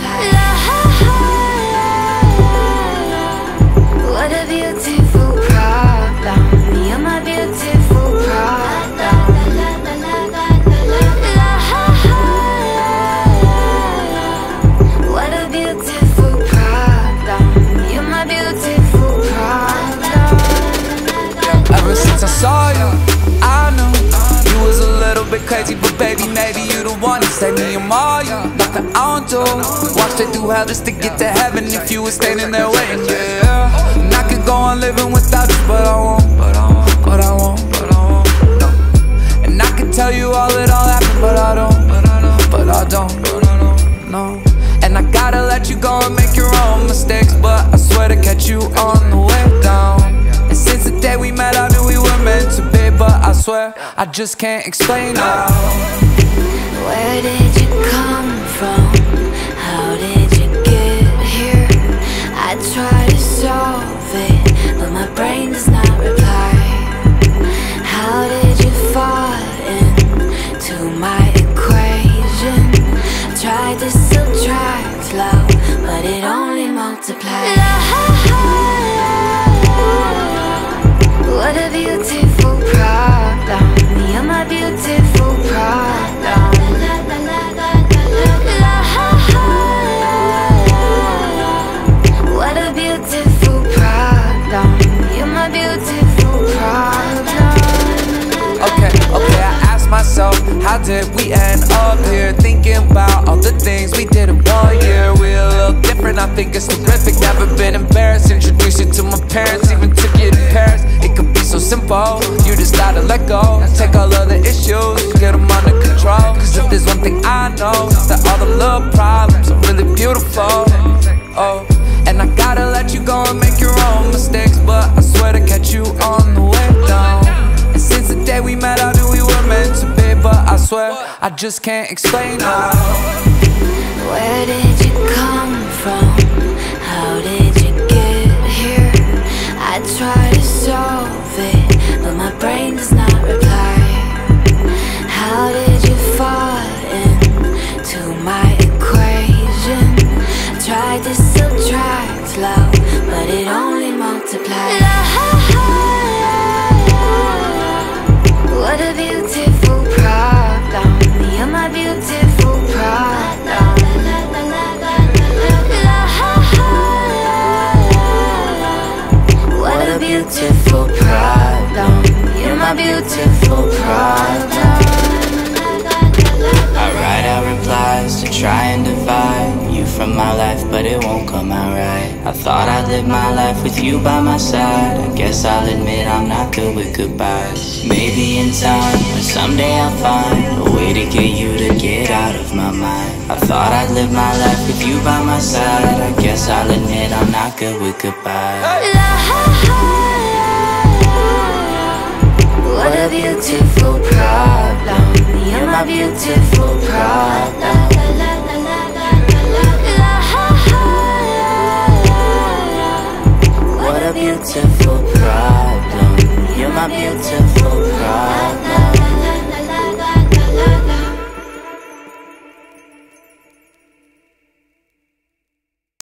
multiply. What a beautiful problem. You're my beautiful problem. What a beautiful problem. You're my beautiful problem. Ever since I saw you, I knew you was a little bit crazy, but baby, maybe you the one to save me. I'm all you, nothing I don't do. Walk straight through hell just to get to heaven if you were standing there waiting, yeah. And I could go on living without you, but I won't, no. And I could tell you all it all happened, but I don't, no. And I gotta let you go and make your own mistakes, but I swear to catch you on the way down. And since the day we met, I knew we were meant to be, but I swear I just can't explain now. Where did you come from? How did you get here? I try to solve it, but my brain does not reply. How did you fall into my equation? Tried to subtract love, but it only multiplied. What a beautiful problem. You're my beautiful problem. What a beautiful problem. You're my beautiful problem. Okay, I asked myself, how did we end up here? Thinking about all the things we did in 1 year. We're a little different, I think it's terrific. Never been embarrassed, introduced you to my parents, even took you to Paris. It could be so simple, you just gotta let go. Take all of the issues, get them under control. Cause if there's one thing I know, it's that all the little problems are really beautiful. Oh, and I gotta let you go and make your own mistakes, but I swear to catch you on the way down. And since the day we met, I knew we were meant to be, but I swear I just can't explain now. Where did you come from? How did you get here? I try to solve it, but my brain does not reply. How did you fall into my equation? Tried to subtract love, but it only multiplied. What a beautiful problem. You're my beautiful problem. What a beautiful problem. You're my beautiful problem. I write out replies to try and divide you from my life, but it won't come out right. I thought I'd live my life with you by my side. I guess I'll admit I'm not good with goodbyes. Maybe in time, or someday I'll find a way to get you to get out of my mind. I thought I'd live my life with you by my side. I guess I'll admit I'm not good with goodbyes. What a beautiful problem. You're my beautiful problem. What a beautiful problem. You're my beautiful problem.